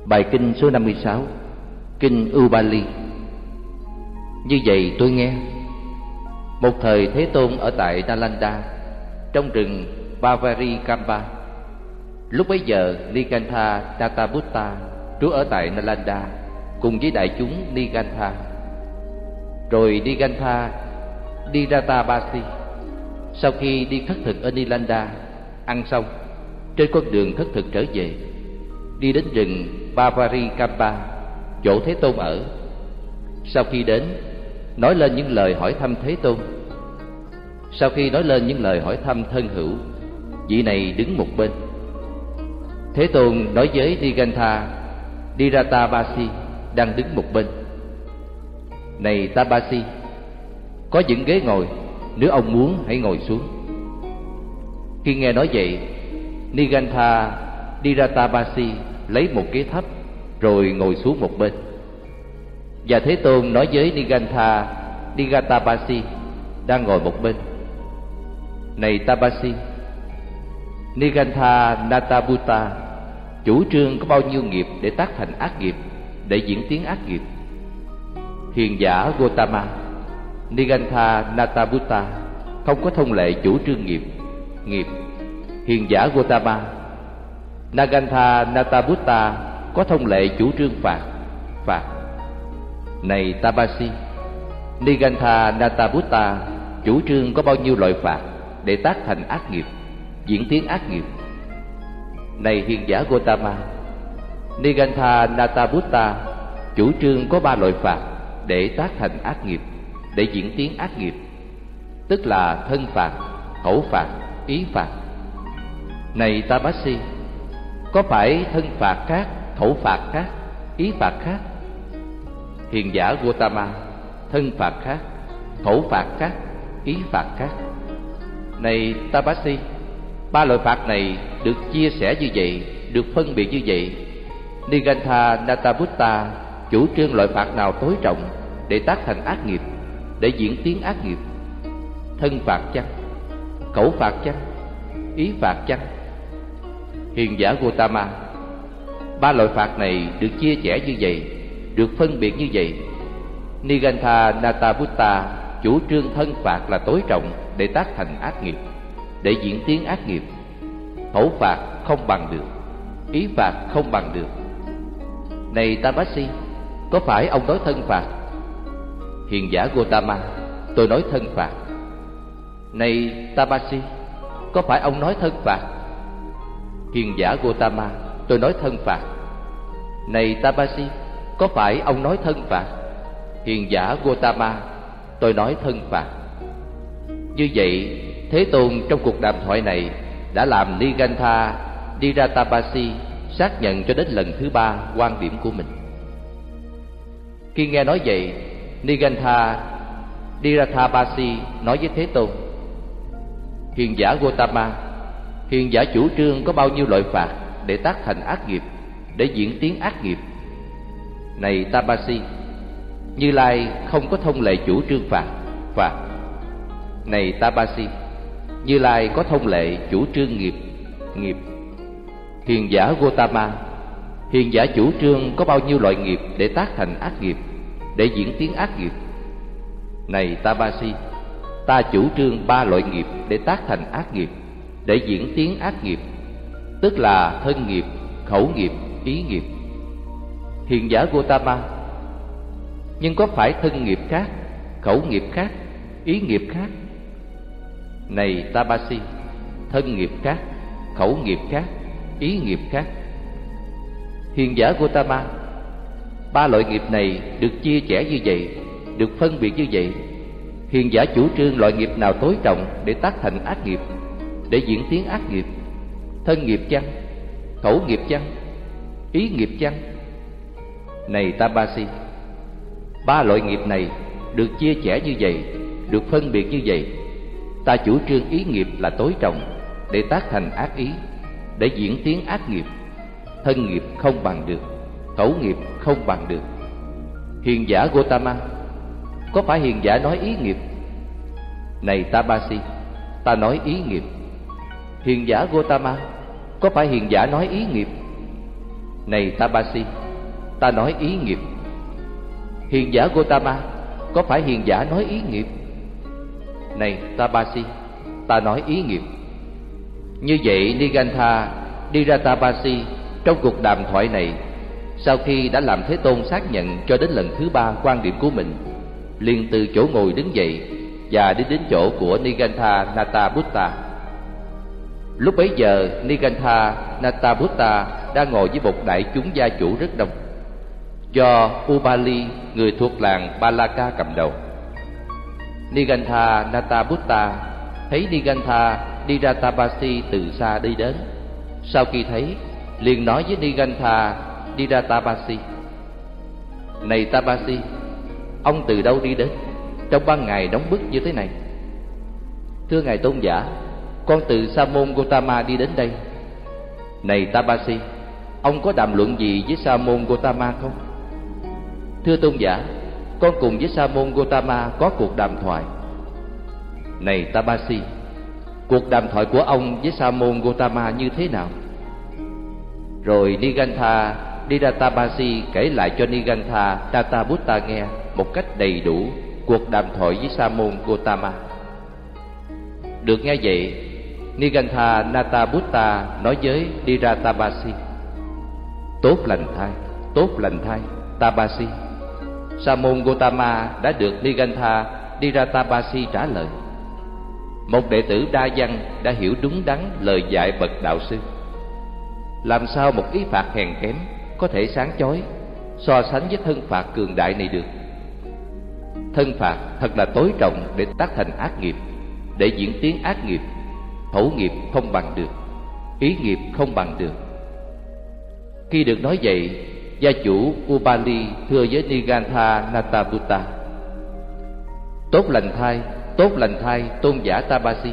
Bài kinh số 56, kinh Ubali. Như vậy tôi nghe, một thời Thế Tôn ở tại Nalanda, trong rừng Pavarikamba. Lúc bấy giờ Nigantha Databutta trú ở tại Nalanda cùng với đại chúng Nigantha. Rồi Nigantha Diratabasi sau khi đi khất thực ở Nalanda, ăn xong, trên con đường khất thực trở về, đi đến rừng Pavarikamba, chỗ Thế Tôn ở. Sau khi đến, nói lên những lời hỏi thăm Thế Tôn. Sau khi nói lên những lời hỏi thăm thân hữu, vị này đứng một bên. Thế Tôn nói với Nigantha Diratabasi đang đứng một bên: Này Tabasi, có những ghế ngồi, nếu ông muốn hãy ngồi xuống. Khi nghe nói vậy, Nigantha Diratabasi lấy một ghế thấp rồi ngồi xuống một bên. Và Thế Tôn nói với Nigantha Diratabasi đang ngồi một bên: Này Tabasi, Nigantha Natabutta chủ trương có bao nhiêu nghiệp để tác thành ác nghiệp, để diễn tiến ác nghiệp. Hiền giả Gotama, Nigantha Natabutta không có thông lệ chủ trương nghiệp. Hiền giả Gotama, Nigantha Natabutta có thông lệ chủ trương phạt. Này Tabasi, Nigantha Natabutta chủ trương có bao nhiêu loại phạt để tác thành ác nghiệp, diễn tiến ác nghiệp. Này hiền giả Gotama, Nigantha Natabutta chủ trương có 3 loại phạt để tác thành ác nghiệp, để diễn tiến ác nghiệp, tức là thân phạt, khẩu phạt, ý phạt. Này Tabasi, có phải thân phạt khác, khẩu phạt khác, ý phạt khác? Hiền giả Gotama, thân phạt khác, khẩu phạt khác, ý phạt khác. Này Tabasi, 3 loại phạt này được chia sẻ như vậy, được phân biệt như vậy. Nigantha Natabutta chủ trương loại phạt nào tối trọng để tác thành ác nghiệp, để diễn tiến ác nghiệp? Thân phạt chăng? Khẩu phạt chăng? Ý phạt chăng? Hiền giả Gotama, 3 loại phạt này được chia sẻ như vậy, được phân biệt như vậy. Nigantha Natabutta chủ trương thân phạt là tối trọng để tác thành ác nghiệp, để diễn tiến ác nghiệp. Khẩu phạt không bằng được, ý phạt không bằng được. Này Tabasi, có phải ông nói thân phạt? Hiền giả Gotama, tôi nói thân phạt. Này Tabasi, có phải ông nói thân phạt? Hiền giả Gotama, tôi nói thân phạt. Này Tabasi, có phải ông nói thân phạt? Hiền giả Gotama, tôi nói thân phạt. Như vậy, Thế Tôn trong cuộc đàm thoại này đã làm Nigantha Diratabasi xác nhận cho đến lần thứ 3 quan điểm của mình. Khi nghe nói vậy, Nigantha Diratabasi nói với Thế Tôn: Hiền giả Gotama, hiền giả chủ trương có bao nhiêu loại phạt để tác thành ác nghiệp, để diễn tiến ác nghiệp? Này Tabasi, Như Lai không có thông lệ chủ trương phạt. Này Tabasi, Như Lai có thông lệ chủ trương nghiệp. Hiền giả Gotama, hiền giả chủ trương có bao nhiêu loại nghiệp để tác thành ác nghiệp, để diễn tiến ác nghiệp? Này Tabasi, ta chủ trương 3 loại nghiệp để tác thành ác nghiệp, để diễn tiến ác nghiệp, tức là thân nghiệp, khẩu nghiệp, ý nghiệp. Hiền giả Gotama, nhưng có phải thân nghiệp khác, khẩu nghiệp khác, ý nghiệp khác? Này Tabasi, thân nghiệp khác, khẩu nghiệp khác, ý nghiệp khác. Hiền giả Gotama, 3 loại nghiệp này được chia sẻ như vậy, được phân biệt như vậy. Hiền giả chủ trương loại nghiệp nào tối trọng để tác thành ác nghiệp, để diễn tiến ác nghiệp? Thân nghiệp chăng? Khẩu nghiệp chăng? Ý nghiệp chăng? Này Tabasi, 3 loại nghiệp này được chia sẻ như vậy, được phân biệt như vậy. Ta chủ trương ý nghiệp là tối trọng để tác thành ác ý, để diễn tiến ác nghiệp. Thân nghiệp không bằng được, khẩu nghiệp không bằng được. Hiền giả Gotama, có phải hiền giả nói ý nghiệp? Này Tabasi, ta nói ý nghiệp. Hiền giả Gotama, có phải hiền giả nói ý nghiệp? Này Tabasi, ta nói ý nghiệp. Hiền giả Gotama, có phải hiền giả nói ý nghiệp? Này Tabasi, ta nói ý nghiệp. Như vậy Nigantha Diratabasi trong cuộc đàm thoại này, sau khi đã làm Thế Tôn xác nhận cho đến lần thứ 3 quan điểm của mình, liền từ chỗ ngồi đứng dậy và đi đến chỗ của Nigantha Natabutta. Lúc bấy giờ Nigantha Natabutta đang ngồi với một đại chúng gia chủ rất đông, do Ubali, người thuộc làng Balaka cầm đầu. Nigantha Natabutta thấy Nigantha Diratabasi từ xa đi đến. Sau khi thấy, liền nói với Nigantha Diratabasi: Này Tabasi, ông từ đâu đi đến trong ban ngày nóng bức như thế này? Thưa ngài tôn giả, con từ Sa môn Gotama đi đến đây. Này Tabasi, ông có đàm luận gì với Sa môn Gotama không? Thưa tôn giả, con cùng với Sa môn Gotama có cuộc đàm thoại. Này Tabasi, cuộc đàm thoại của ông với Sa môn Gotama như thế nào? Rồi Nigantha Diratabasi kể lại cho Nigantha Natabutta nghe một cách đầy đủ cuộc đàm thoại với Sa môn Gotama. Được nghe vậy, Nigantha Natabutta nói với Diratabasi: Tốt lành thay Tabasi. Sa môn Gotama đã được Nigantha Diratabasi trả lời: Một đệ tử đa văn đã hiểu đúng đắn lời dạy bậc đạo sư. Làm sao một ý phạt hèn kém có thể sáng chói so sánh với thân phạt cường đại này được? Thân phạt thật là tối trọng để tác thành ác nghiệp, để diễn tiến ác nghiệp. Khẩu nghiệp không bằng được, ý nghiệp không bằng được. Khi được nói vậy, gia chủ Ubali thưa với Nigantha Natabutta: Tốt lành thay tôn giả Tabasi.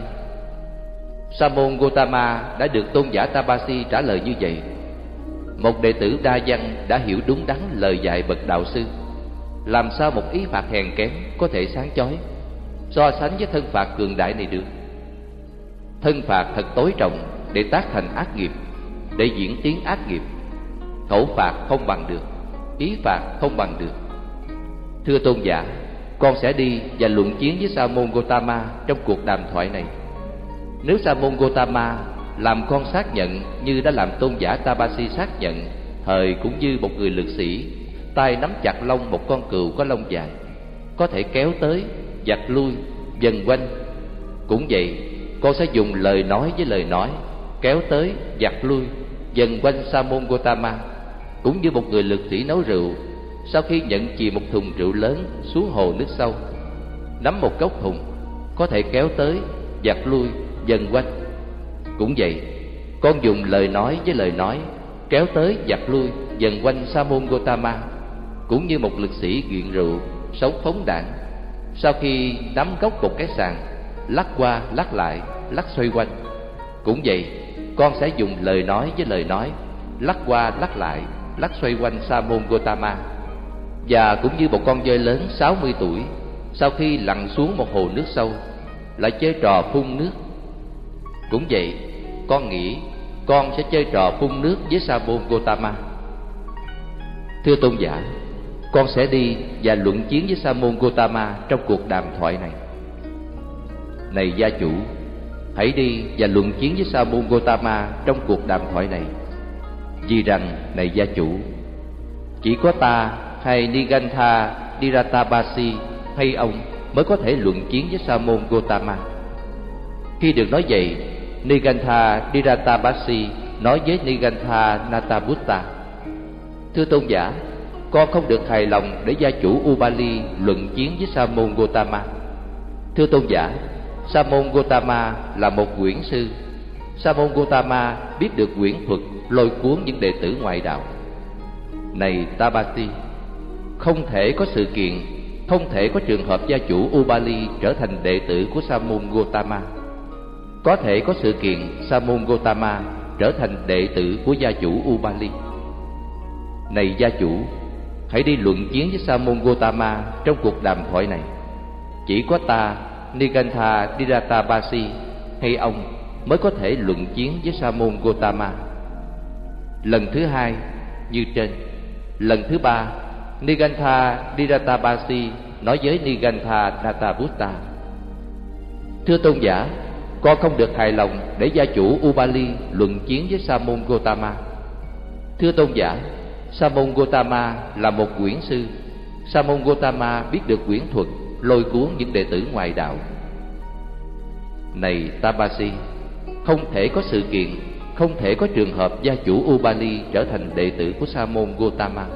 Sa môn Gotama đã được tôn giả Tabasi trả lời như vậy: Một đệ tử đa văn đã hiểu đúng đắn lời dạy bậc đạo sư. Làm sao một ý phạt hèn kém có thể sáng chói so sánh với thân phạt cường đại này được? Thân phạt thật tối trọng để tác thành ác nghiệp, để diễn tiến ác nghiệp. Khẩu phạt không bằng được, ý phạt không bằng được. Thưa tôn giả, con sẽ đi và luận chiến với Sa môn Gotama trong cuộc đàm thoại này. Nếu Sa môn Gotama làm con xác nhận như đã làm tôn giả Tabasi xác nhận, thời cũng như một người lực sĩ, tay nắm chặt lông một con cừu có lông dài, có thể kéo tới, giật lui, vần quanh. Cũng vậy, con sẽ dùng lời nói với lời nói, kéo tới, giật lui, vần quanh Sa môn Gotama, cũng như một người lực sĩ nấu rượu, sau khi nhận chì một thùng rượu lớn xuống hồ nước sâu, nắm một góc thùng, có thể kéo tới, giật lui, vần quanh. Cũng vậy, con dùng lời nói với lời nói, kéo tới, giật lui, vần quanh Sa môn Gotama, cũng như một lực sĩ nghiện rượu, sống phóng đãng, sau khi nắm gốc một cái sàn, lắc qua lắc lại, lắc xoay quanh. Cũng vậy, con sẽ dùng lời nói với lời nói, lắc qua lắc lại, lắc xoay quanh Sa môn Gotama. Và cũng như một con voi lớn 60 tuổi, sau khi lặn xuống một hồ nước sâu, lại chơi trò phun nước. Cũng vậy, con nghĩ con sẽ chơi trò phun nước với Sa môn Gotama. Thưa tôn giả, con sẽ đi và luận chiến với Sa môn Gotama trong cuộc đàm thoại này. Này gia chủ, hãy đi và luận chiến với Sa môn Gotama trong cuộc đàm thoại này. Vì rằng, này gia chủ, chỉ có ta hay Nigantha Diratabasi hay ông mới có thể luận chiến với Sa môn Gotama. Khi được nói vậy, Nigantha Diratabasi nói với Nigantha Natabutta: Thưa tôn giả, con không được hài lòng để gia chủ Ubali luận chiến với Sa môn Gotama. Thưa tôn giả, Sa môn Gotama là một quyển sư. Sa môn Gotama biết được quyển thuật lôi cuốn những đệ tử ngoại đạo. Này Tabasi, không thể có sự kiện, không thể có trường hợp gia chủ Ubali trở thành đệ tử của Sa môn Gotama. Có thể có sự kiện Sa môn Gotama trở thành đệ tử của gia chủ Ubali. Này gia chủ, hãy đi luận chiến với Sa môn Gotama trong cuộc đàm thoại này. Chỉ có ta, Nigantha Diratabasi hay ông mới có thể luận chiến với Sa môn Gotama. Lần thứ hai, như trên. Lần thứ ba, Nigantha Diratabasi nói với Nigantha Nataputta: Thưa tôn giả, con không được hài lòng để gia chủ Ubali luận chiến với Sa môn Gotama. Thưa tôn giả, Sa môn Gotama là một quyển sư. Sa môn Gotama biết được quyển thuật lôi cuốn những đệ tử ngoài đạo. Này Tabasi, không thể có sự kiện, không thể có trường hợp gia chủ Ubali trở thành đệ tử của Sa môn Gotama.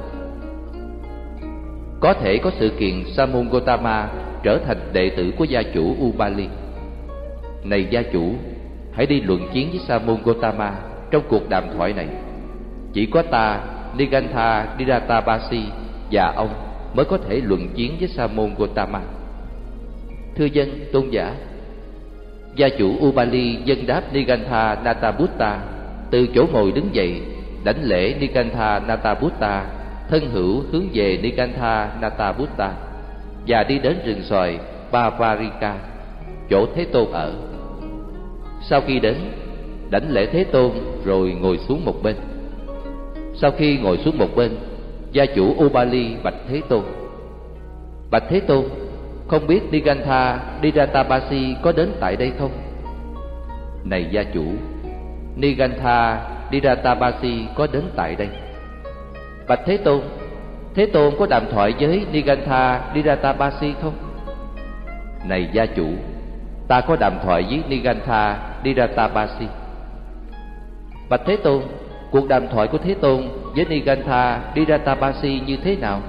Có thể có sự kiện Sa môn Gotama trở thành đệ tử của gia chủ Ubali. Này gia chủ, hãy đi luận chiến với Sa môn Gotama trong cuộc đàm thoại này. Chỉ có ta, Nigantha Diratabasi và ông mới có thể luận chiến với Sa môn Gotama. Thưa dân, tôn giả. Gia chủ Ubali dâng đáp Nigantha Nataputta, từ chỗ ngồi đứng dậy, đảnh lễ Nigantha Nataputta, thân hữu hướng về Nigantha Nataputta và đi đến rừng xoài Bavarika, chỗ Thế Tôn ở. Sau khi đến, đảnh lễ Thế Tôn rồi ngồi xuống một bên. Sau khi ngồi xuống một bên, gia chủ Ubali bạch Thế Tôn: Bạch Thế Tôn, không biết Nigantha Diratabasi có đến tại đây không? Này gia chủ, Nigantha Diratabasi có đến tại đây. Bạch Thế Tôn có đàm thoại với Nigantha Diratabasi không? Này gia chủ, ta có đàm thoại với Nigantha Diratabasi. Bạch Thế Tôn, cuộc đàm thoại của Thế Tôn với Nigantha Diratabasi như thế nào?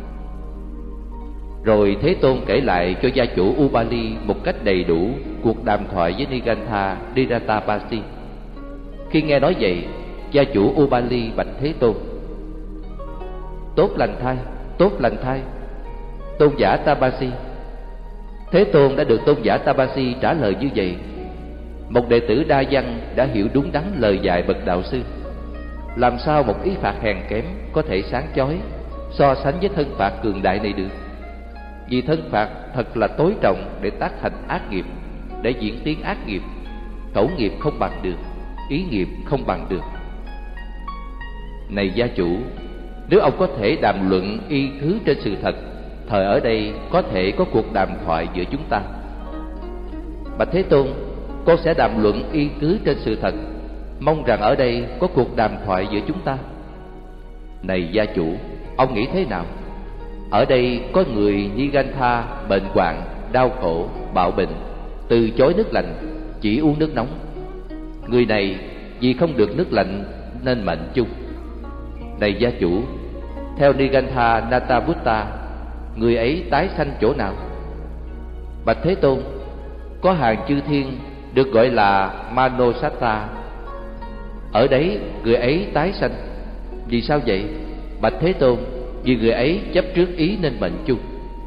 Rồi Thế Tôn kể lại cho gia chủ Ubali một cách đầy đủ cuộc đàm thoại với Nigantha Diratabasi. Khi nghe nói vậy, gia chủ Ubali bạch Thế Tôn: Tốt lành thay, tôn giả Tabasi. Thế Tôn đã được tôn giả Tabasi trả lời như vậy. Một đệ tử đa văn đã hiểu đúng đắn lời dạy bậc đạo sư. Làm sao một ý phạt hèn kém có thể sáng chói so sánh với thân phạt cường đại này được? Vì thân phạt thật là tối trọng để tác thành ác nghiệp, để diễn tiến ác nghiệp. Khẩu nghiệp không bằng được, ý nghiệp không bằng được. Này gia chủ, nếu ông có thể đàm luận y thứ trên sự thật, thời ở đây có thể có cuộc đàm thoại giữa chúng ta. Bạch Thế Tôn, con sẽ đàm luận y cứ trên sự thật, mong rằng ở đây có cuộc đàm thoại giữa chúng ta. Này gia chủ, ông nghĩ thế nào? Ở đây có người Nigantha bệnh hoạn, đau khổ, bạo bệnh, từ chối nước lạnh, chỉ uống nước nóng. Người này vì không được nước lạnh nên mệnh chung. Này gia chủ, theo Nigantha Nataputta, người ấy tái sanh chỗ nào? Bạch Thế Tôn, có hàng chư thiên được gọi là Manosatta. Ở đấy người ấy tái sanh. Vì sao vậy? Bạch Thế Tôn, vì người ấy chấp trước ý nên mệnh chung.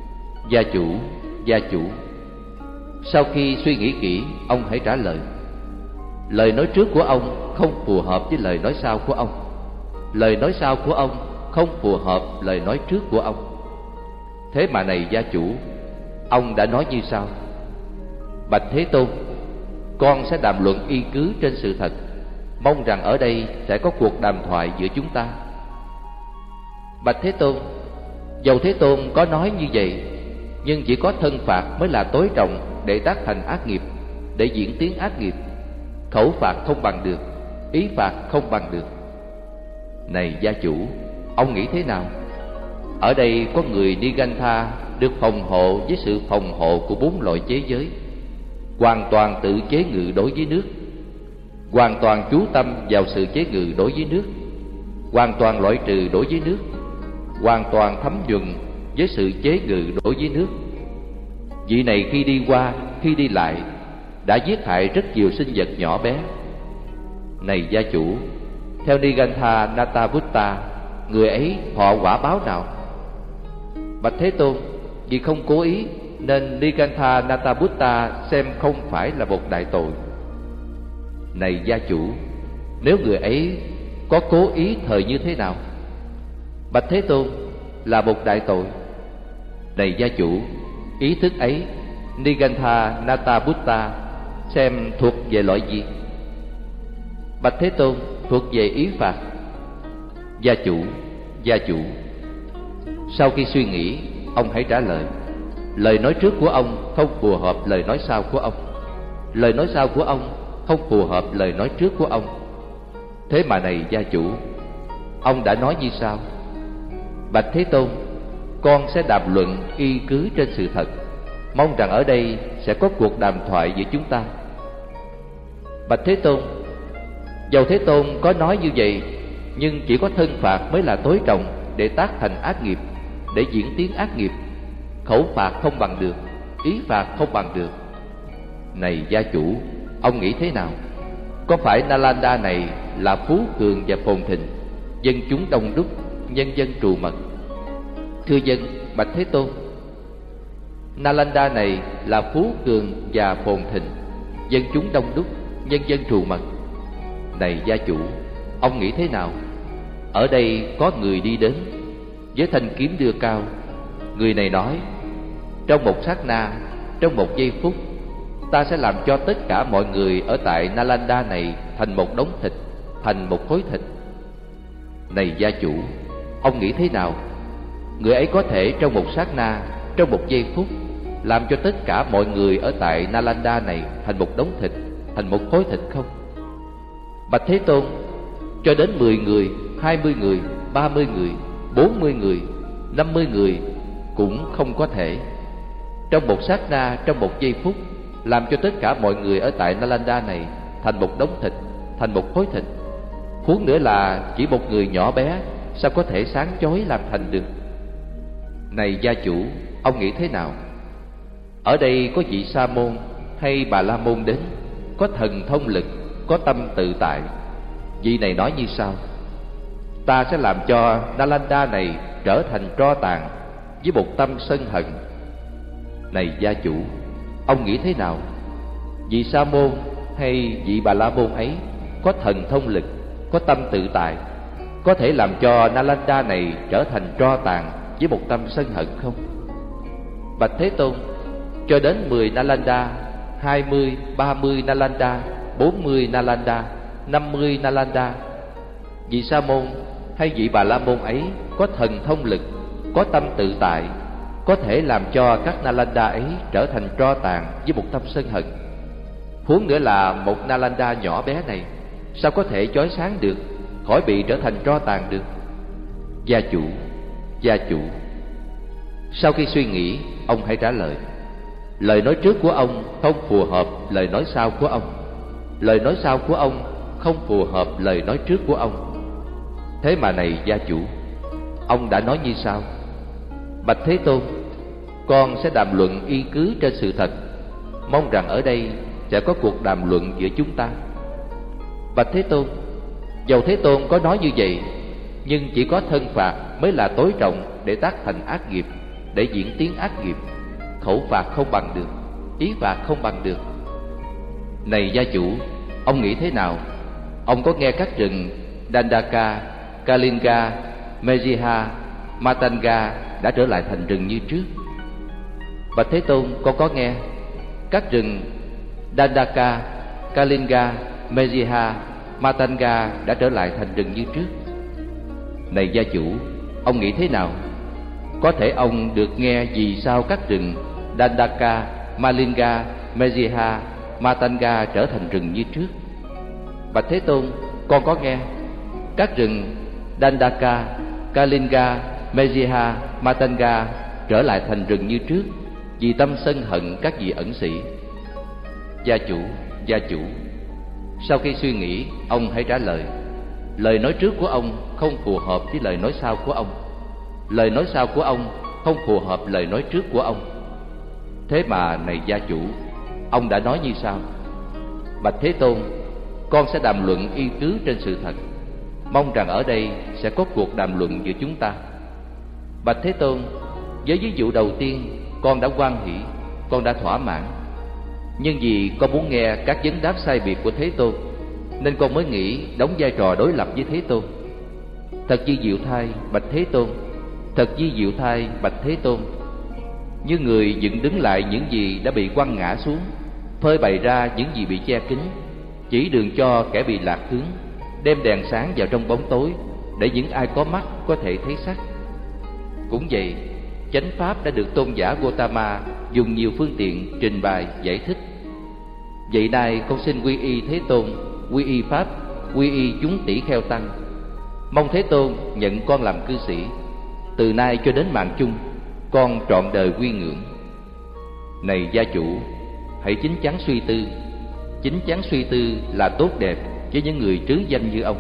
Gia chủ. Sau khi suy nghĩ kỹ, ông hãy trả lời. Lời nói trước của ông không phù hợp với lời nói sau của ông. Lời nói sau của ông không phù hợp lời nói trước của ông. Thế mà này gia chủ, ông đã nói như sau: Bạch Thế Tôn, con sẽ đàm luận y cứ trên sự thật, mong rằng ở đây sẽ có cuộc đàm thoại giữa chúng ta. Bạch Thế Tôn, dầu Thế Tôn có nói như vậy, nhưng chỉ có thân phạt mới là tối trọng để tác thành ác nghiệp, để diễn tiến ác nghiệp. Khẩu phạt không bằng được, ý phạt không bằng được. Này gia chủ, ông nghĩ thế nào? Ở đây có người Nigantha được phòng hộ với sự phòng hộ của 4 loại chế giới, hoàn toàn tự chế ngự đối với nước, hoàn toàn chú tâm vào sự chế ngự đối với nước, hoàn toàn loại trừ đối với nước, hoàn toàn thấm nhuần với sự chế ngự đối với nước. Vị này khi đi qua, khi đi lại đã giết hại rất nhiều sinh vật nhỏ bé. Này gia chủ, theo Nigantha Nataputta, người ấy thọ quả báo nào? Bạch Thế Tôn, vì không cố ý nên Nigantha Nataputta xem không phải là một đại tội. Này gia chủ, nếu người ấy có cố ý thời như thế nào? Bạch Thế Tôn, là một đại tội. Này gia chủ, ý thức ấy Nigantha Nataputta xem thuộc về loại gì? Bạch Thế Tôn, thuộc về ý phạt. Gia chủ. Sau khi suy nghĩ, ông hãy trả lời. Lời nói trước của ông không phù hợp lời nói sau của ông. Lời nói sau của ông không phù hợp lời nói trước của ông. Thế mà này gia chủ, ông đã nói như sau: Bạch Thế Tôn, con sẽ đàm luận y cứ trên sự thật, mong rằng ở đây sẽ có cuộc đàm thoại giữa chúng ta. Bạch Thế Tôn, dầu Thế Tôn có nói như vậy, nhưng chỉ có thân phạt mới là tối trọng để tác thành ác nghiệp, để diễn tiến ác nghiệp. Khẩu phạt không bằng được, ý phạt không bằng được. Này gia chủ, ông nghĩ thế nào? Có phải Nalanda này là phú cường và phồn thịnh, dân chúng đông đúc, nhân dân trù mật? Thưa dân, Bạch Thế Tôn, Nalanda này là phú cường và phồn thịnh, dân chúng đông đúc, nhân dân trù mật. Này gia chủ, ông nghĩ thế nào? Ở đây có người đi đến với thanh kiếm đưa cao. Người này nói: trong một sát na, trong một giây phút, ta sẽ làm cho tất cả mọi người ở tại Nalanda này thành một đống thịt, thành một khối thịt. Này gia chủ, ông nghĩ thế nào? Người ấy có thể trong một sát na, trong một giây phút, làm cho tất cả mọi người ở tại Nalanda này thành một đống thịt, thành một khối thịt không? Bạch Thế Tôn, cho đến 10 người, 20 người, 30 người, 40 người, 50 người cũng không có thể trong một sát na, trong một giây phút, làm cho tất cả mọi người ở tại Nalanda này thành một đống thịt, thành một khối thịt. Huống nữa là chỉ một người nhỏ bé sao có thể sáng chói làm thành được? Này gia chủ, ông nghĩ thế nào? Ở đây có vị Sa môn hay Bà La môn đến, có thần thông lực, có tâm tự tại. Vị này nói như sau: ta sẽ làm cho Nalanda này trở thành tro tàn với một tâm sân hận. Này gia chủ, ông nghĩ thế nào? Vị Sa môn hay vị Bà La môn ấy có thần thông lực, có tâm tự tại, có thể làm cho Nalanda này trở thành tro tàn với một tâm sân hận không? Bạch Thế Tôn, cho đến 10 Nalanda, 20, 30 Nalanda, 40 Nalanda, 50 Nalanda. Vị Sa môn hay vị Bà La môn ấy có thần thông lực, có tâm tự tại, có thể làm cho các Nalanda ấy trở thành tro tàn với một tâm sân hận. Huống nữa là một Nalanda nhỏ bé này sao có thể chói sáng được, khỏi bị trở thành tro tàn được? Gia chủ, gia chủ. Sau khi suy nghĩ, ông hãy trả lời. Lời nói trước của ông không phù hợp lời nói sau của ông. Lời nói sau của ông không phù hợp lời nói trước của ông. Thế mà này gia chủ, ông đã nói như sau: Bạch Thế Tôn, con sẽ đàm luận y cứ trên sự thật, mong rằng ở đây sẽ có cuộc đàm luận giữa chúng ta. Bạch Thế Tôn, dầu Thế Tôn có nói như vậy, nhưng chỉ có thân phạt mới là tối trọng để tác thành ác nghiệp, để diễn tiến ác nghiệp. Khẩu phạt không bằng được, ý phạt không bằng được. Này gia chủ, ông nghĩ thế nào? Ông có nghe các rừng Dandaka, Kalinga, Mejiha, Matanga đã trở lại thành rừng như trước? Bạch Thế Tôn, con có nghe. Các rừng Dandaka, Kalinga, Mejiha, Matanga đã trở lại thành rừng như trước. Này gia chủ, ông nghĩ thế nào? Có thể ông được nghe vì sao các rừng Dandaka, Malinga, Mejiha, Matanga trở thành rừng như trước? Bạch Thế Tôn, con có nghe. Các rừng Dandaka, Kalinga, Mejiha, Matanga trở lại thành rừng như trước vì tâm sân hận các vị ẩn sĩ. Gia chủ, gia chủ. Sau khi suy nghĩ, ông hãy trả lời. Lời nói trước của ông không phù hợp với lời nói sau của ông. Lời nói sau của ông không phù hợp lời nói trước của ông. Thế mà này gia chủ, ông đã nói như sau: Bạch Thế Tôn, con sẽ đàm luận y cứ trên sự thật, mong rằng ở đây sẽ có cuộc đàm luận giữa chúng ta. Bạch Thế Tôn, với ví dụ đầu tiên con đã hoan hỷ, con đã thỏa mãn. Nhưng vì con muốn nghe các vấn đáp sai biệt của Thế Tôn, nên con mới nghĩ đóng vai trò đối lập với Thế Tôn. Thật vi diệu thay, Bạch Thế Tôn. Thật vi diệu thay, Bạch Thế Tôn. Như người dựng đứng lại những gì đã bị quăng ngã xuống, phơi bày ra những gì bị che kín, chỉ đường cho kẻ bị lạc hướng, đem đèn sáng vào trong bóng tối, để những ai có mắt có thể thấy sắc. Cũng vậy, chánh pháp đã được tôn giả Gotama dùng nhiều phương tiện trình bày giải thích. Vậy nay con xin quy y Thế Tôn, quy y pháp, quy y chúng tỷ kheo tăng. Mong Thế Tôn nhận con làm cư sĩ. Từ nay cho đến mạng chung, con trọn đời quy ngưỡng. Này gia chủ, hãy chín chắn suy tư. Chín chắn suy tư là tốt đẹp với những người trứ danh như ông.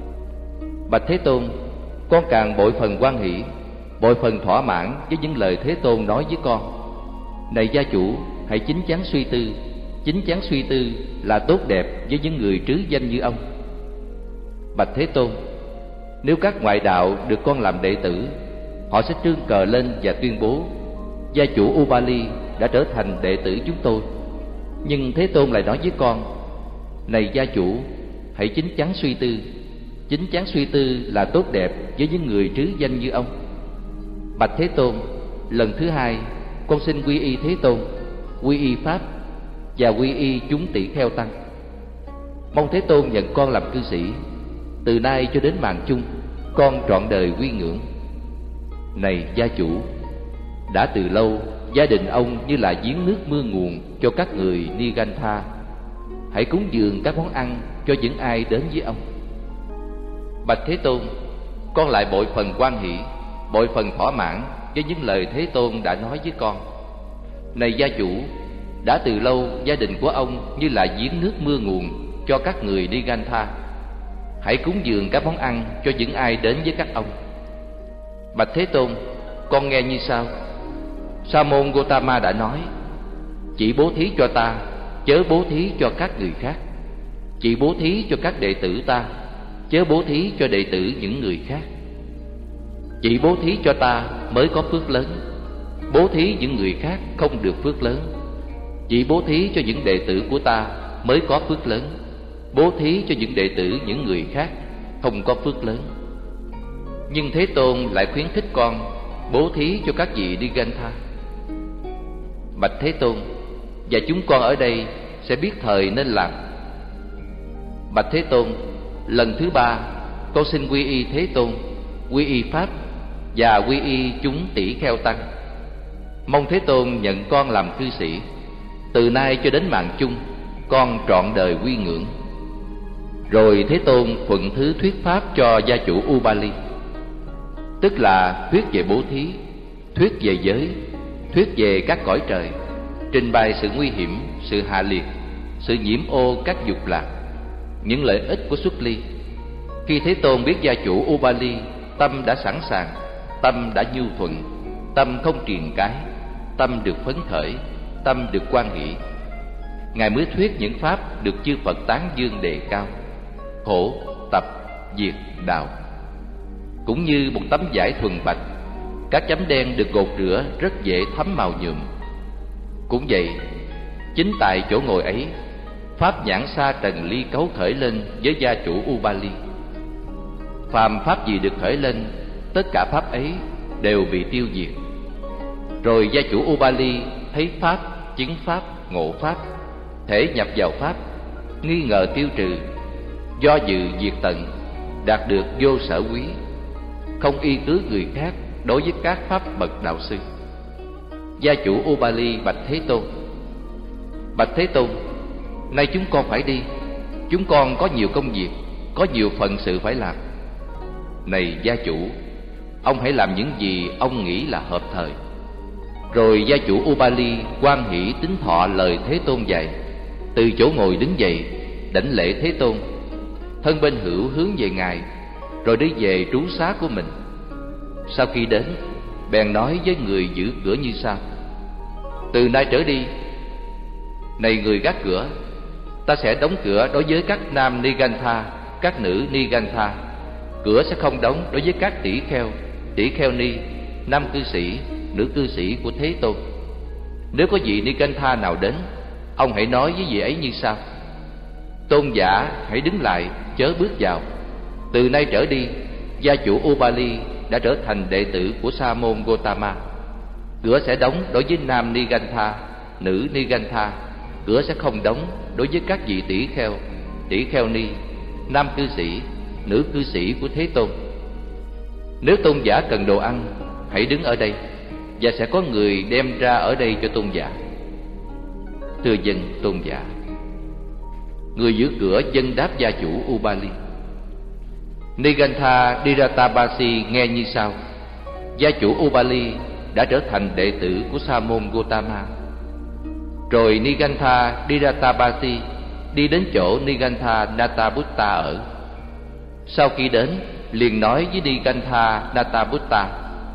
Bạch Thế Tôn, con càng bội phần hoan hỷ, bội phần thỏa mãn với những lời Thế Tôn nói với con. Này gia chủ, hãy chín chắn suy tư. Chín chắn suy tư là tốt đẹp với những người trứ danh như ông. Bạch Thế Tôn, nếu các ngoại đạo được con làm đệ tử, họ sẽ trương cờ lên và tuyên bố: gia chủ Ubali đã trở thành đệ tử chúng tôi. Nhưng Thế Tôn lại nói với con: này gia chủ, hãy chín chắn suy tư. Chín chắn suy tư là tốt đẹp với những người trứ danh như ông. Bạch Thế Tôn, lần thứ hai con xin quy y Thế Tôn, quy y pháp và quy y chúng tỷ kheo tăng. Mong Thế Tôn nhận con làm cư sĩ. Từ nay cho đến mạng chung, con trọn đời quy ngưỡng. Này gia chủ, đã từ lâu gia đình ông như là giếng nước mưa nguồn cho các người Nigantha. Hãy cúng dường các món ăn cho những ai đến với ông. Bạch Thế Tôn, con lại bội phần hoan hỷ, bội phần thỏa mãn với những lời Thế Tôn đã nói với con. Này gia chủ, đã từ lâu gia đình của ông như là giếng nước mưa nguồn cho các người Nigantha. Hãy cúng dường các món ăn cho những ai đến với các ông. Bạch Thế Tôn, con nghe như sau. Sa môn Gotama đã nói: chỉ bố thí cho ta, chớ bố thí cho các người khác. Chỉ bố thí cho các đệ tử ta, chớ bố thí cho đệ tử những người khác. Chỉ bố thí cho ta mới có phước lớn, bố thí những người khác không được phước lớn. Chỉ bố thí cho những đệ tử của ta mới có phước lớn, bố thí cho những đệ tử những người khác không có phước lớn. Nhưng Thế Tôn lại khuyến khích con bố thí cho các vị Nigantha. Bạch Thế Tôn, và chúng con ở đây sẽ biết thời nên làm. Bạch Thế Tôn, lần thứ ba con xin quy y Thế Tôn, quy y pháp và quy y chúng tỷ kheo tăng. Mong Thế Tôn nhận con làm cư sĩ. Từ nay cho đến mạng chung, con trọn đời quy ngưỡng. Rồi Thế Tôn thuận thứ thuyết pháp cho gia chủ Ubali, tức là thuyết về bố thí, thuyết về giới, thuyết về các cõi trời, trình bày sự nguy hiểm, sự hạ liệt, sự nhiễm ô các dục lạc, những lợi ích của xuất ly. Khi Thế Tôn biết gia chủ Ubali tâm đã sẵn sàng, tâm đã nhu thuận, tâm không triền cái, tâm được phấn khởi, tâm được hoan hỷ, Ngài mới thuyết những pháp được chư Phật tán dương đề cao: khổ, tập, diệt, đạo. Cũng như một tấm vải thuần bạch, các chấm đen được gột rửa rất dễ thấm màu nhuộm. Cũng vậy, chính tại chỗ ngồi ấy, pháp nhãn sa trần ly cấu khởi lên với gia chủ Ubali. Phàm pháp gì được khởi lên, tất cả pháp ấy đều bị tiêu diệt. Rồi gia chủ Ubali thấy pháp, chứng pháp, ngộ pháp, thể nhập vào pháp, nghi ngờ tiêu trừ, do dự diệt tận, đạt được vô sở quý, không y cứ người khác đối với các pháp bậc đạo sư. Gia chủ Ubali bạch Thế Tôn: Bạch Thế Tôn, nay chúng con phải đi, chúng con có nhiều công việc, có nhiều phận sự phải làm. Này gia chủ, ông hãy làm những gì ông nghĩ là hợp thời. Rồi gia chủ Ubali hoan hỷ tín thọ lời Thế Tôn dạy, từ chỗ ngồi đứng dậy, đảnh lễ Thế Tôn, thân bên hữu hướng về Ngài, rồi đi về trú xá của mình. Sau khi đến, bèn nói với người giữ cửa như sau: từ nay trở đi, này người gác cửa, ta sẽ đóng cửa đối với các nam Nigantha, các nữ Nigantha. Cửa sẽ không đóng đối với các tỷ kheo ni, nam cư sĩ, nữ cư sĩ của Thế Tôn. Nếu có vị Nigantha nào đến, ông hãy nói với vị ấy như sau: tôn giả hãy đứng lại, chớ bước vào. Từ nay trở đi, gia chủ Ubali đã trở thành đệ tử của Sa môn Gotama. Cửa sẽ đóng đối với nam Nigantha, nữ Nigantha. Cửa sẽ không đóng đối với các vị tỷ kheo ni, nam cư sĩ, nữ cư sĩ của Thế Tôn. Nếu tôn giả cần đồ ăn, hãy đứng ở đây, và sẽ có người đem ra ở đây cho tôn giả. Thưa dân tôn giả. Người giữ cửa dân đáp gia chủ Ubali. Nigantha Diratabasi nghe như sau: gia chủ Ubali đã trở thành đệ tử của Sa môn Gotama. Rồi Nigantha Diratabasi đi đến chỗ Nigantha Natabutta ở. Sau khi đến, liền nói với Nigantha Natabutta: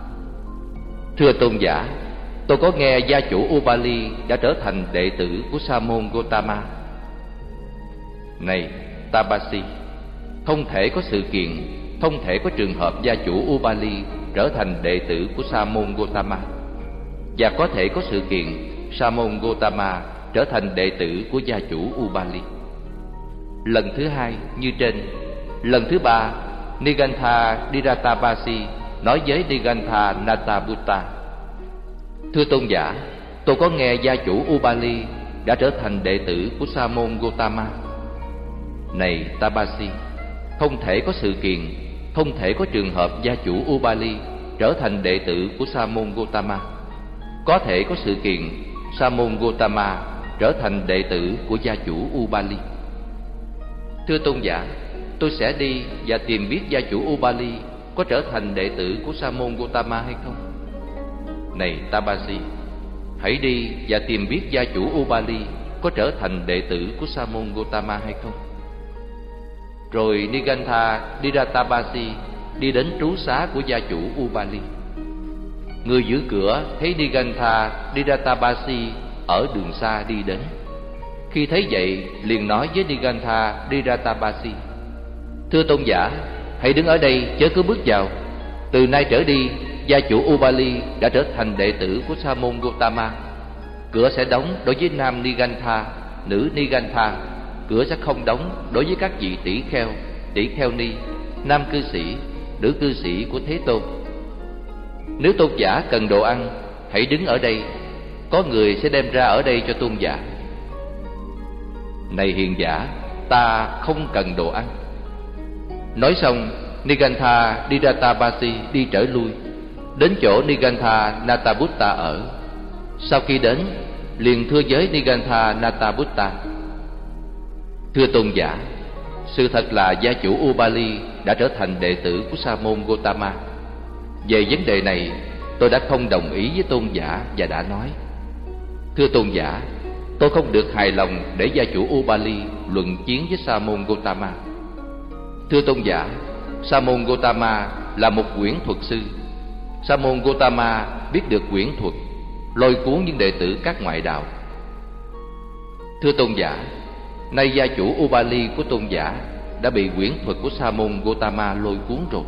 thưa tôn giả, tôi có nghe gia chủ Ubali đã trở thành đệ tử của Sa môn Gotama. Này Tabasi, không thể có sự kiện, không thể có trường hợp gia chủ Ubali trở thành đệ tử của Sa môn Gotama, và có thể có sự kiện Sa môn Gotama trở thành đệ tử của gia chủ Ubali. Lần thứ hai như trên. Lần thứ ba, Nigantha Diratabasi nói với Nigantha Natabutta: thưa tôn giả, tôi có nghe gia chủ Ubali đã trở thành đệ tử của Sa môn Gotama. Này Tabasi, không thể có sự kiện, không thể có trường hợp gia chủ Ubali trở thành đệ tử của Sa môn Gotama. Có thể có sự kiện Sa môn Gotama trở thành đệ tử của gia chủ Ubali. Thưa tôn giả, tôi sẽ đi và tìm biết gia chủ Ubali có trở thành đệ tử của Sa môn Gotama hay không. Này Tabasi, hãy đi và tìm biết gia chủ Ubali có trở thành đệ tử của Sa môn Gotama hay không. Rồi Nigantha Diratabasi đi đến trú xá của gia chủ Ubali. Người giữ cửa thấy Nigantha Diratabasi ở đường xa đi đến. Khi thấy vậy, liền nói với Nigantha Diratabasi: thưa tôn giả, hãy đứng ở đây, chớ cứ bước vào. Từ nay trở đi, gia chủ Ubali đã trở thành đệ tử của Sa môn Gotama. Cửa sẽ đóng đối với nam Nigantha, nữ Nigantha. Cửa sẽ không đóng đối với các vị tỷ kheo ni, nam cư sĩ, nữ cư sĩ của Thế Tôn. Nếu tôn giả cần đồ ăn, hãy đứng ở đây, có người sẽ đem ra ở đây cho tôn giả. Này hiền giả, ta không cần đồ ăn. Nói xong, Nigantha Diratabasi đi trở lui, đến chỗ Nigantha Natabutta ở. Sau khi đến, liền thưa với Nigantha Natabutta: thưa tôn giả, sự thật là gia chủ Ubali đã trở thành đệ tử của Sa môn Gotama. Về vấn đề này, tôi đã không đồng ý với tôn giả và đã nói: thưa tôn giả, tôi không được hài lòng để gia chủ Ubali luận chiến với Sa môn Gotama. Thưa tôn giả, Sa môn Gotama là một quyển thuật sư. Sa môn Gotama biết được quyển thuật, lôi cuốn những đệ tử các ngoại đạo. Thưa tôn giả, nay gia chủ Ubali của tôn giả đã bị quyển thuật của Sa môn Gotama lôi cuốn rồi.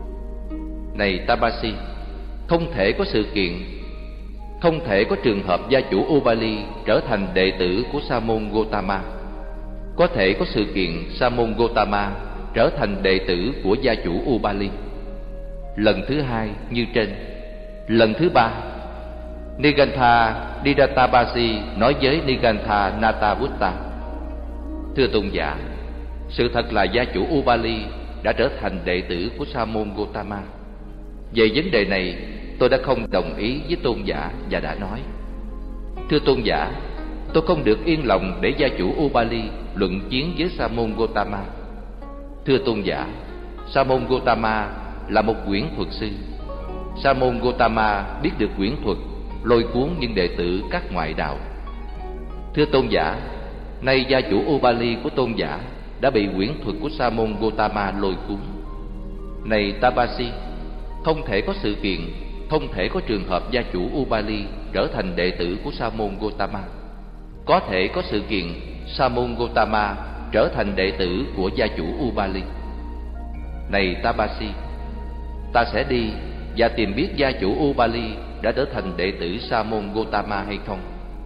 Này Tabasi, không thể có sự kiện, không thể có trường hợp gia chủ Ubali trở thành đệ tử của Sa môn Gotama. Có thể có sự kiện Sa môn Gotama trở thành đệ tử của gia chủ Ubali. Lần thứ hai như trên. Lần thứ ba, Nigantha Diratabasi nói với Nigantha Natabutta: thưa tôn giả, sự thật là gia chủ Ubali đã trở thành đệ tử của Sa môn Gotama. Về vấn đề này, tôi đã không đồng ý với tôn giả và đã nói: thưa tôn giả, tôi không được yên lòng để gia chủ Ubali luận chiến với Sa môn Gotama. Thưa tôn giả, Sa môn Gotama là một quyển thuật sư. Sa môn Gotama biết được quyển thuật, lôi cuốn những đệ tử các ngoại đạo. Thưa tôn giả, nay gia chủ Ubali của tôn giả đã bị quyển thuật của Sa môn Gotama lôi cuốn. Này Tabasi, không thể có sự kiện, không thể có trường hợp gia chủ Ubali trở thành đệ tử của Sa môn Gotama. Có thể có sự kiện Sa môn Gotama trở thành đệ tử của gia chủ Ubali. Này Tabasi, ta sẽ đi và tìm biết gia chủ Ubali đã trở thành đệ tử Sa môn Gotama hay không.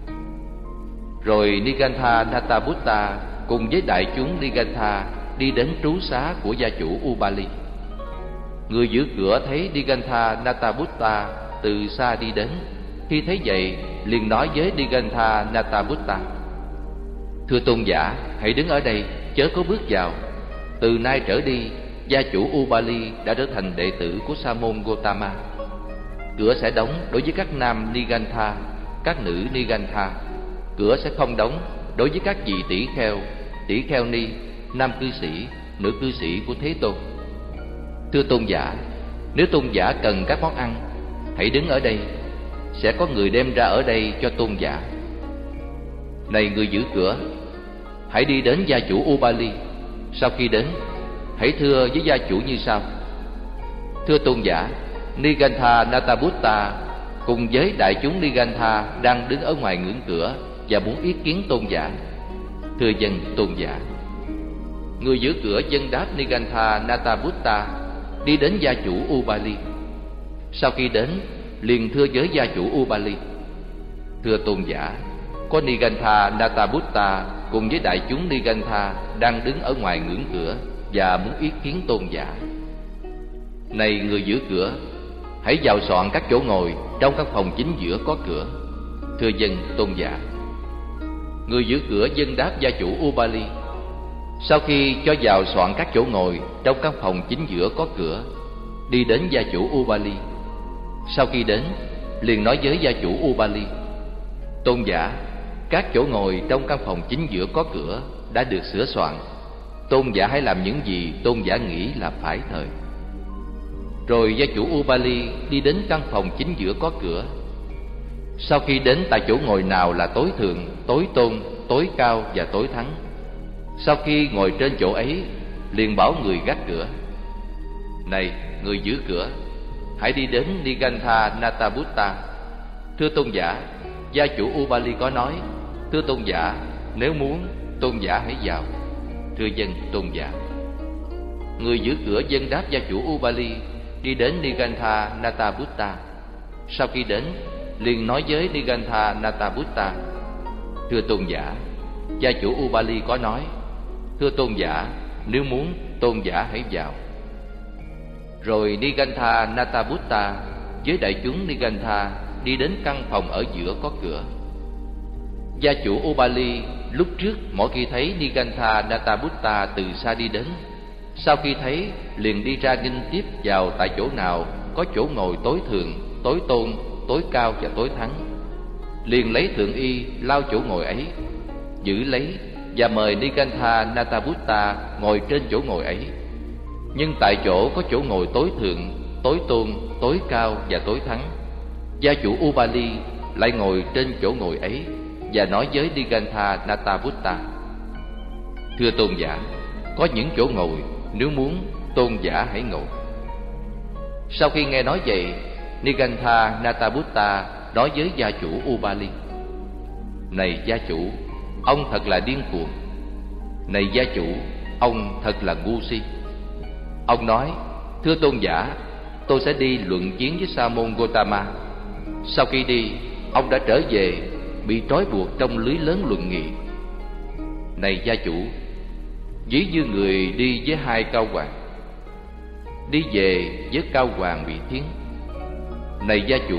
Rồi Nigantha Natabutta cùng với đại chúng Nigantha đi đến trú xá của gia chủ Ubali. Người giữ cửa thấy Nigantha Natabutta từ xa đi đến. Khi thấy vậy, liền nói với Nigantha Natabutta: thưa tôn giả, hãy đứng ở đây, chớ có bước vào. Từ nay trở đi, gia chủ Ubali đã trở thành đệ tử của Sa môn Gotama. Cửa sẽ đóng đối với các nam Nigantha, các nữ Nigantha. Cửa sẽ không đóng đối với các vị tỷ kheo ni, nam cư sĩ, nữ cư sĩ của Thế Tôn. Thưa tôn giả, nếu tôn giả cần các món ăn, hãy đứng ở đây, sẽ có người đem ra ở đây cho tôn giả. Này người giữ cửa, hãy đi đến gia chủ Ubali. Sau khi đến, hãy thưa với gia chủ như sau: thưa tôn giả, Nigantha Natabutta cùng với đại chúng Nigantha đang đứng ở ngoài ngưỡng cửa và muốn ý kiến tôn giả. Thưa dân tôn giả. Người giữ cửa dân đáp Nigantha Natabutta đi đến gia chủ Ubali. Sau khi đến, liền thưa với gia chủ Ubali: thưa tôn giả, có Nigantha Natabutta cùng với đại chúng Nigantha đang đứng ở ngoài ngưỡng cửa và muốn ý kiến tôn giả. Này người giữ cửa, hãy vào soạn các chỗ ngồi trong căn phòng chính giữa có cửa. Thưa dân tôn giả. Người giữ cửa dân đáp gia chủ Ubali. Sau khi cho vào soạn các chỗ ngồi trong căn phòng chính giữa có cửa, đi đến gia chủ Ubali. Sau khi đến, liền nói với gia chủ Ubali: tôn giả, các chỗ ngồi trong căn phòng chính giữa có cửa đã được sửa soạn. Tôn giả hãy làm những gì tôn giả nghĩ là phải thời. Rồi gia chủ Ubali đi đến căn phòng chính giữa có cửa. Sau khi đến tại chỗ ngồi nào là tối thượng, tối tôn, tối cao và tối thắng, sau khi ngồi trên chỗ ấy, liền bảo người gác cửa: này người giữ cửa, hãy đi đến Nigantha Natabutta. Thưa tôn giả, gia chủ Ubali có nói: thưa tôn giả, nếu muốn, tôn giả hãy vào. Thưa dân tôn giả. Người giữ cửa dân đáp gia chủ Ubali đi đến Nigantha Natabutta. Sau khi đến, liền nói với Nigantha Natabutta: thưa tôn giả, gia chủ Ubali có nói: thưa tôn giả, nếu muốn, tôn giả hãy vào. Rồi Nigantha Natabutta với đại chúng Nigantha đi đến căn phòng ở giữa có cửa. Gia chủ Ubali lúc trước mỗi khi thấy Nigantha Natabutta từ xa đi đến, sau khi thấy liền đi ra nghênh tiếp vào tại chỗ nào có chỗ ngồi tối thượng, tối tôn, tối cao và tối thắng. Liền lấy thượng y lao chỗ ngồi ấy, giữ lấy và mời Nigantha Natabutta ngồi trên chỗ ngồi ấy. Nhưng tại chỗ có chỗ ngồi tối thượng, tối tôn, tối cao và tối thắng, gia chủ Ubali lại ngồi trên chỗ ngồi ấy và nói với Nigantha Natabutta: thưa tôn giả, có những chỗ ngồi, nếu muốn, tôn giả hãy ngồi. Sau khi nghe nói vậy, Nigantha Natabutta nói với gia chủ Ubali: này gia chủ, ông thật là điên cuồng. Này gia chủ, ông thật là ngu si. Ông nói: thưa tôn giả, tôi sẽ đi luận chiến với Sa môn Gotama. Sau khi đi, ông đã trở về bị trói buộc trong lưới lớn luận nghị. Này gia chủ, ví như người đi với hai cao hoàng, đi về với cao hoàng bị thiến. Này gia chủ,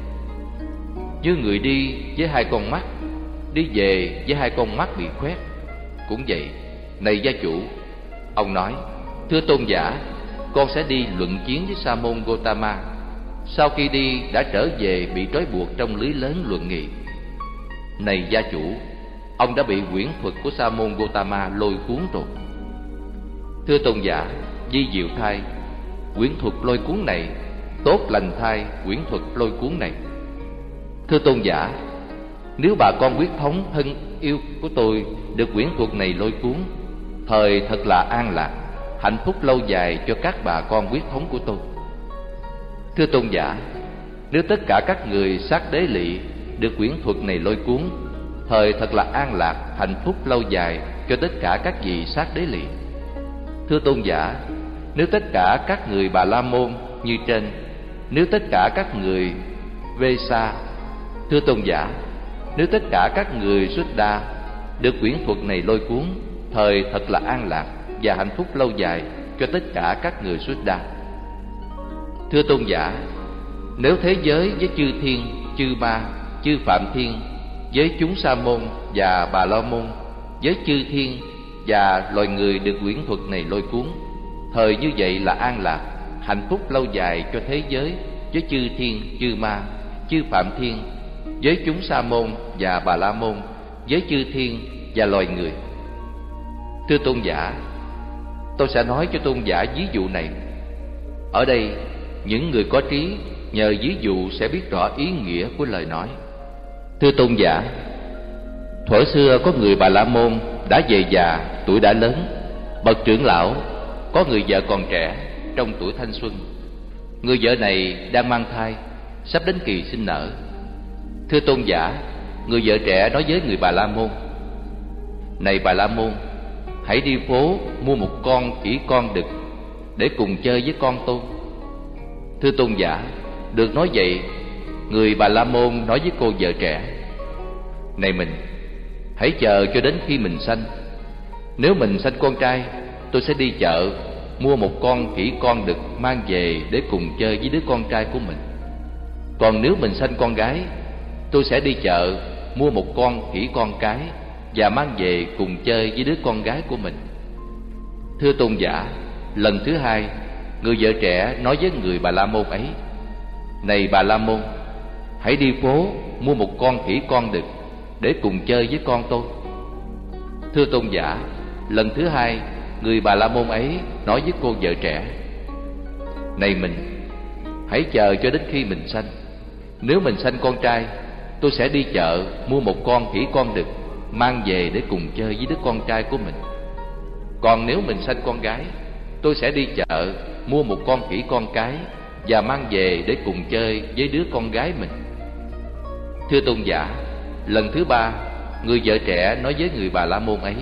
như người đi với hai con mắt, đi về với hai con mắt bị khoét. Cũng vậy. Này gia chủ, ông nói: thưa tôn giả, con sẽ đi luận chiến với Sa môn Gotama. Sau khi đi đã trở về bị trói buộc trong lưới lớn luận nghị. Này gia chủ, ông đã bị quyển thuật của Sa môn Gotama lôi cuốn rồi. Thưa tôn giả, di diệu thai, quyển thuật lôi cuốn này, tốt lành thai, quyển thuật lôi cuốn này. Thưa tôn giả, nếu bà con quyết thống thân yêu của tôi được quyển thuật này lôi cuốn, thời thật là an lạc, hạnh phúc lâu dài cho các bà con quyết thống của tôi. Thưa tôn giả, nếu tất cả các người sát đế lỵ được quyển thuật này lôi cuốn, thời thật là an lạc, hạnh phúc lâu dài cho tất cả các vị sát đế lỵ. Thưa tôn giả, nếu tất cả các người Bà La Môn như trên, nếu tất cả các người Vê Sa, thưa tôn giả, nếu tất cả các người Xuất Đa được quyển thuật này lôi cuốn, thời thật là an lạc và hạnh phúc lâu dài cho tất cả các người Xuất Đa. Thưa tôn giả, nếu thế giới với chư thiên, chư ma, chư phạm thiên, với chúng Sa môn và Bà La Môn, với chư thiên và loài người được quyển thuật này lôi cuốn, Thời như vậy là an lạc, hạnh phúc lâu dài cho thế giới, với chư thiên, chư ma, chư phạm thiên, với chúng sa môn và bà la môn, với chư thiên và loài người. Thưa tôn giả, tôi sẽ nói cho tôn giả ví dụ này. Ở đây, những người có trí nhờ ví dụ sẽ biết rõ ý nghĩa của lời nói. Thưa tôn giả, thuở xưa có người Bà La Môn đã về già, tuổi đã lớn, bậc trưởng lão, có người vợ còn trẻ, trong tuổi thanh xuân. Người vợ này đang mang thai, sắp đến kỳ sinh nở. Thưa tôn giả, người vợ trẻ nói với người Bà La Môn: này Bà La Môn, hãy đi phố mua một con khỉ con đực để cùng chơi với con tôi. Thưa tôn giả, được nói vậy, người Bà La Môn nói với cô vợ trẻ: này mình, hãy chờ cho đến khi mình sanh. Nếu mình sanh con trai, tôi sẽ đi chợ mua một con khỉ con đực mang về để cùng chơi với đứa con trai của mình. Còn nếu mình sanh con gái, tôi sẽ đi chợ mua một con khỉ con cái và mang về cùng chơi với đứa con gái của mình. Thưa tôn giả, lần thứ hai, người vợ trẻ nói với người Bà La Môn ấy: này Bà La Môn, hãy đi phố mua một con khỉ con đực để cùng chơi với con tôi. Thưa tôn giả, lần thứ hai, người Bà La Môn ấy nói với cô vợ trẻ: này mình, hãy chờ cho đến khi mình sanh. Nếu mình sanh con trai, tôi sẽ đi chợ mua một con khỉ con đực mang về để cùng chơi với đứa con trai của mình. Còn nếu mình sanh con gái, tôi sẽ đi chợ mua một con khỉ con cái và mang về để cùng chơi với đứa con gái mình. Thưa tôn giả, lần thứ ba, người vợ trẻ nói với người Bà La Môn ấy: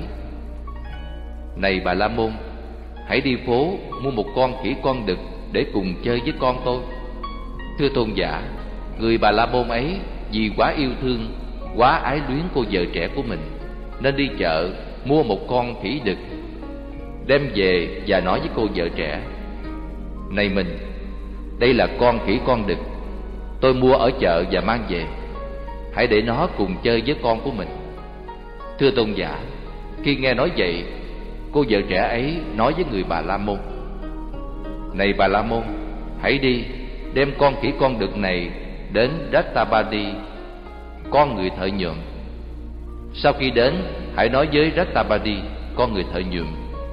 này Bà La Môn, hãy đi phố mua một con khỉ con đực để cùng chơi với con tôi. Thưa tôn giả, người Bà La Môn ấy vì quá yêu thương, quá ái luyến cô vợ trẻ của mình, nên đi chợ mua một con khỉ đực, đem về và nói với cô vợ trẻ: này mình, đây là con khỉ con đực tôi mua ở chợ và mang về, hãy để nó cùng chơi với con của mình. Thưa tôn giả, khi nghe nói vậy, cô vợ trẻ ấy nói với người Bà La Môn: này Bà La Môn, hãy đi đem con khỉ con đực này đến Rattabadi, con người thợ nhuộm. Sau khi đến, hãy nói với Rattabadi, con người thợ nhuộm: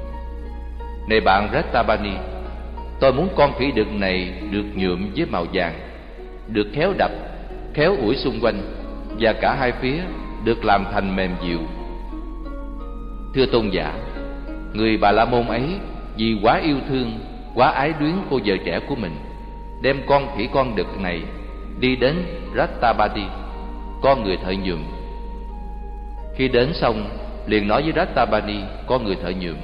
này bạn Rattabadi, tôi muốn con khỉ đực này được nhuộm với màu vàng, được khéo đập, khéo ủi xung quanh, và cả hai phía được làm thành mềm dịu. Thưa tôn giả, người Bà La Môn ấy vì quá yêu thương, quá ái luyến cô vợ trẻ của mình, đem con khỉ con đực này đi đến Rattabadi, con người thợ nhuộm. Khi đến xong, liền nói với Rattabadi, con người thợ nhuộm: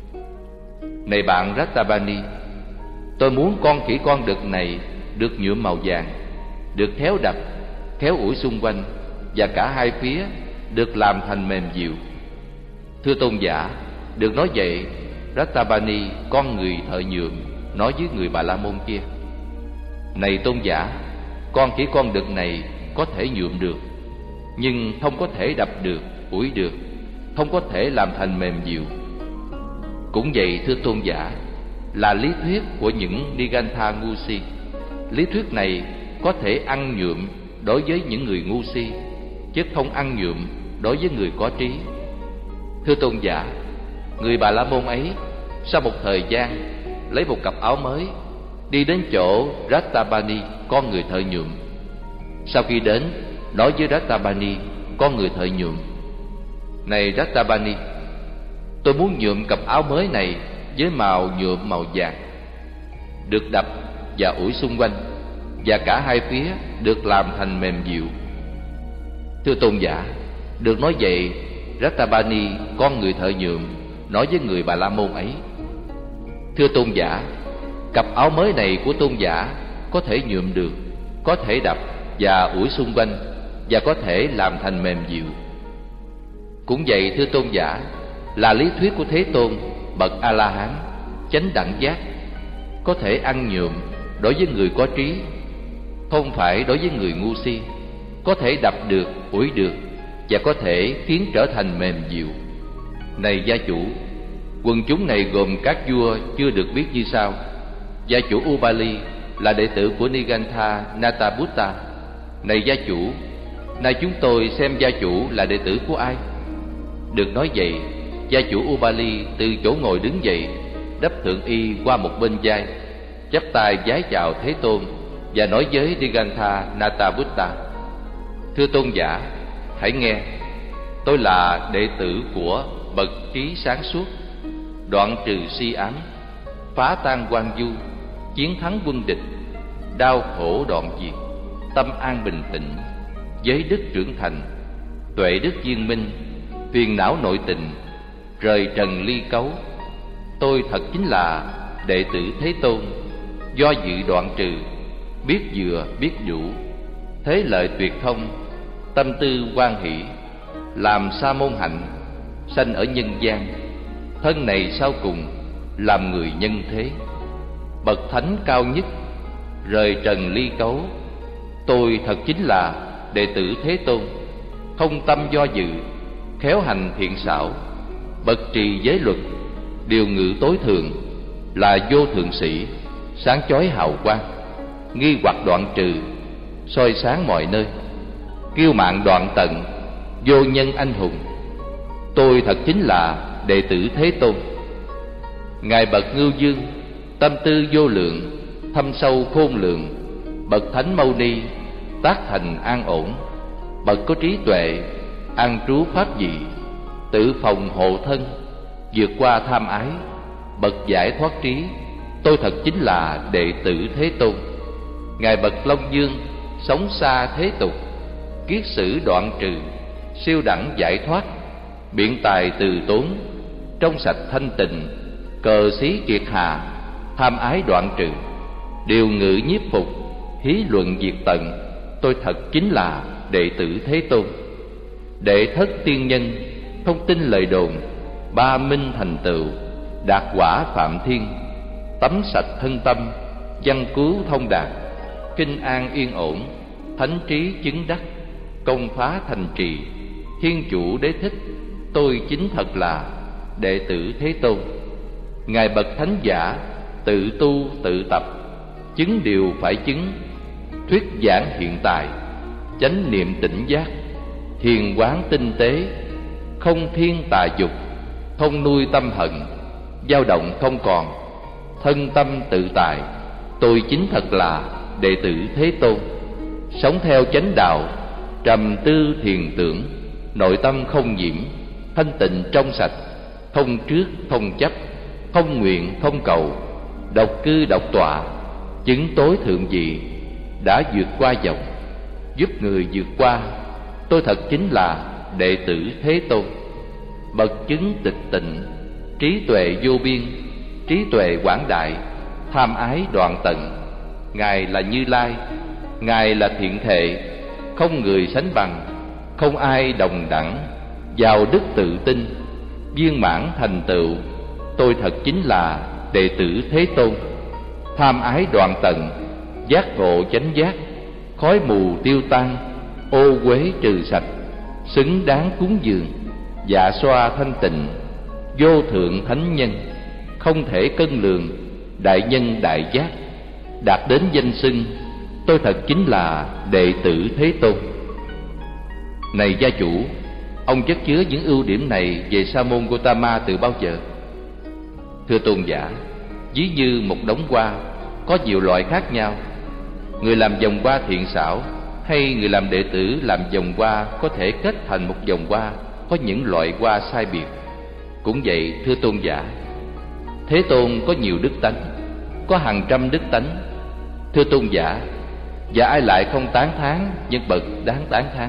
này bạn Rattabadi, tôi muốn con khỉ con đực này được nhuộm màu vàng, được khéo đập, khéo ủi xung quanh, và cả hai phía được làm thành mềm dịu. Thưa tôn giả, được nói vậy, Rattabadi, con người thợ nhuộm, nói với người Bà La Môn kia: này tôn giả, con khỉ con đực này có thể nhuộm được, nhưng không có thể đập được, ủi được, không có thể làm thành mềm dịu. Cũng vậy thưa tôn giả, là lý thuyết của những Nigantha ngu si. Lý thuyết này có thể ăn nhuộm đối với những người ngu si, chứ không ăn nhuộm đối với người có trí. Thưa tôn giả, người Bà La Môn ấy sau một thời gian lấy một cặp áo mới, đi đến chỗ Rattabadi, con người thợ nhuộm. Sau khi đến, nói với Rattabadi, con người thợ nhuộm: này Rattabadi, tôi muốn nhuộm cặp áo mới này với màu nhuộm màu vàng, được đập và ủi xung quanh, và cả hai phía được làm thành mềm dịu. Thưa tôn giả, được nói vậy, Rattabadi, con người thợ nhuộm, nói với người Bà La Môn ấy: thưa tôn giả, cặp áo mới này của tôn giả có thể nhuộm được, có thể đập và ủi xung quanh, và có thể làm thành mềm dịu. Cũng vậy thưa tôn giả, là lý thuyết của Thế Tôn, bậc A-la-hán, chánh đẳng giác, có thể ăn nhuộm đối với người có trí, không phải đối với người ngu si, có thể đập được, ủi được, và có thể khiến trở thành mềm dịu. Này gia chủ, Quần chúng này gồm các vua chưa được biết như sau: gia chủ Ubali là đệ tử của Nigantha Nataputta. Này gia chủ, nay chúng tôi xem gia chủ là đệ tử của ai? Được nói vậy, gia chủ Ubali từ chỗ ngồi đứng dậy, đắp thượng y qua một bên vai, chắp tay vái chào Thế Tôn và nói với Nigantha Nataputta: thưa tôn giả, hãy nghe. Tôi là đệ tử của bậc trí sáng suốt, đoạn trừ si ám, phá tan quan du, chiến thắng quân địch, đau khổ đoạn diệt, tâm an bình tĩnh, giới đức trưởng thành, tuệ đức viên minh, phiền não nội tình, rời trần ly cấu. Tôi thật chính là đệ tử Thế Tôn, do dự đoạn trừ, biết vừa biết đủ, thế lợi tuyệt thông, tâm tư hoan hỷ, làm sa môn hạnh, sanh ở nhân gian, thân này sau cùng làm người nhân thế. Bậc thánh cao nhất, rời trần ly cấu. Tôi thật chính là đệ tử Thế Tôn, không tâm do dự, khéo hành thiện xảo, bậc trì giới luật, điều ngự tối thượng, là vô thượng sĩ, sáng chói hào quang, nghi hoặc đoạn trừ, soi sáng mọi nơi, kiêu mạn đoạn tận, vô nhân anh hùng. Tôi thật chính là đệ tử Thế Tôn. Ngài bậc Ngưu Dương, tâm tư vô lượng, thâm sâu khôn lường, bậc thánh Mâu Ni, tác thành an ổn, bậc có trí tuệ, an trú pháp vị, tự phòng hộ thân, vượt qua tham ái, bậc giải thoát trí. Tôi thật chính là đệ tử Thế Tôn. Ngài bậc Long Dương, sống xa thế tục, kiết sử đoạn trừ, siêu đẳng giải thoát, biện tài từ tốn, trong sạch thanh tịnh, cờ xí kiệt hà, tham ái đoạn trừ, điều ngự nhiếp phục, hí luận diệt tận. Tôi thật chính là đệ tử Thế Tôn. Đệ thất tiên nhân, không tin lời đồn, ba minh thành tựu, đạt quả phạm thiên, tắm sạch thân tâm, văn cứu thông đạt, kinh an yên ổn, thánh trí chứng đắc, công phá thành trì, thiên chủ đế thích. Tôi chính thật là đệ tử Thế Tôn. Ngài bậc thánh giả, tự tu tự tập, chứng điều phải chứng, thuyết giảng hiện tại, chánh niệm tỉnh giác, thiền quán tinh tế, không thiên tà dục, không nuôi tâm hận, dao động không còn, thân tâm tự tại. Tôi chính thật là đệ tử Thế Tôn. Sống theo chánh đạo, trầm tư thiền tưởng, nội tâm không nhiễm, thanh tịnh trong sạch, không trước không chấp, không nguyện không cầu, độc cư độc tọa, chứng tối thượng vị, đã vượt qua dòng, giúp người vượt qua. Tôi thật chính là đệ tử Thế Tôn. Bậc chứng tịch tịnh, trí tuệ vô biên, trí tuệ quảng đại, tham ái đoạn tận. Ngài là Như Lai, Ngài là thiện thệ, không người sánh bằng, không ai đồng đẳng, giàu đức tự tin, viên mãn thành tựu. Tôi thật chính là đệ tử Thế Tôn. Tham ái đoạn tận, giác ngộ chánh giác, khói mù tiêu tan, ô uế trừ sạch, xứng đáng cúng dường, dạ xoa thanh tịnh, vô thượng thánh nhân, không thể cân lường, đại nhân đại giác, đạt đến danh xưng. Tôi thật chính là đệ tử Thế Tôn. Này gia chủ, ông chất chứa những ưu điểm này về Sa môn Gotama từ bao giờ? Thưa tôn giả, ví như một đống hoa có nhiều loại khác nhau. Người làm vòng hoa thiện xảo hay người làm đệ tử làm vòng hoa có thể kết thành một vòng hoa có những loại hoa sai biệt. Cũng vậy, thưa tôn giả, Thế Tôn có nhiều đức tánh, có hàng trăm đức tánh. Thưa tôn giả, và ai lại không tán thán những bậc đáng tán thán?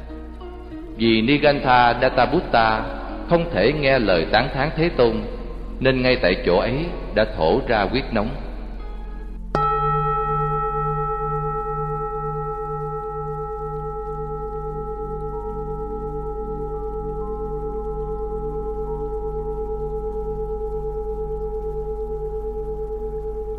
Vì Nigantha Nataputta không thể nghe lời tán thán Thế Tôn, nên ngay tại chỗ ấy đã thổ ra huyết nóng.